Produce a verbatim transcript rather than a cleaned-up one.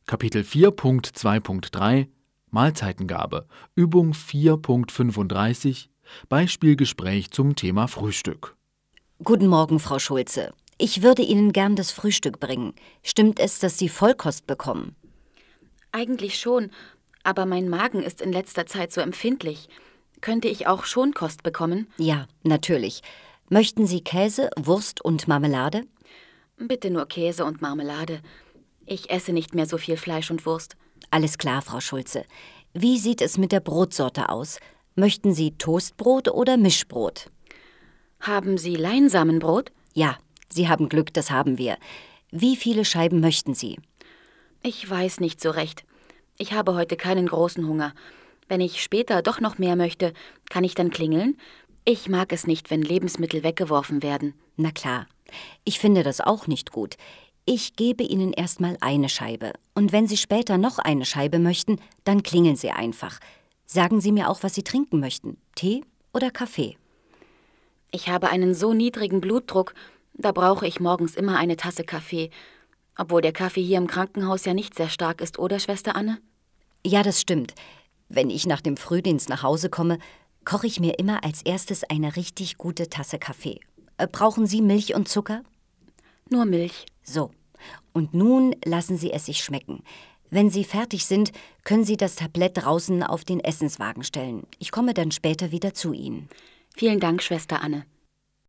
Kapitel vier Punkt zwei Punkt drei Mahlzeitengabe, Übung vier Punkt fünfunddreißig, Beispielgespräch zum Thema Frühstück. Guten Morgen, Frau Schulze. Ich würde Ihnen gern das Frühstück bringen. Stimmt es, dass Sie Vollkost bekommen? Eigentlich schon, aber mein Magen ist in letzter Zeit so empfindlich. Könnte ich auch Schonkost bekommen? Ja, natürlich. Möchten Sie Käse, Wurst und Marmelade? Bitte nur Käse und Marmelade. Ich esse nicht mehr so viel Fleisch und Wurst. Alles klar, Frau Schulze. Wie sieht es mit der Brotsorte aus? Möchten Sie Toastbrot oder Mischbrot? Haben Sie Leinsamenbrot? Ja, Sie haben Glück, das haben wir. Wie viele Scheiben möchten Sie? Ich weiß nicht so recht. Ich habe heute keinen großen Hunger. Wenn ich später doch noch mehr möchte, kann ich dann klingeln? Ich mag es nicht, wenn Lebensmittel weggeworfen werden. Na klar. Ich finde das auch nicht gut. Ich gebe Ihnen erstmal eine Scheibe. Und wenn Sie später noch eine Scheibe möchten, dann klingeln Sie einfach. Sagen Sie mir auch, was Sie trinken möchten. Tee oder Kaffee? Ich habe einen so niedrigen Blutdruck, da brauche ich morgens immer eine Tasse Kaffee. Obwohl der Kaffee hier im Krankenhaus ja nicht sehr stark ist, oder, Schwester Anne? Ja, das stimmt. Wenn ich nach dem Frühdienst nach Hause komme, koche ich mir immer als erstes eine richtig gute Tasse Kaffee. Äh, brauchen Sie Milch und Zucker? Nur Milch. So. Und nun lassen Sie es sich schmecken. Wenn Sie fertig sind, können Sie das Tablett draußen auf den Essenswagen stellen. Ich komme dann später wieder zu Ihnen. Vielen Dank, Schwester Anne.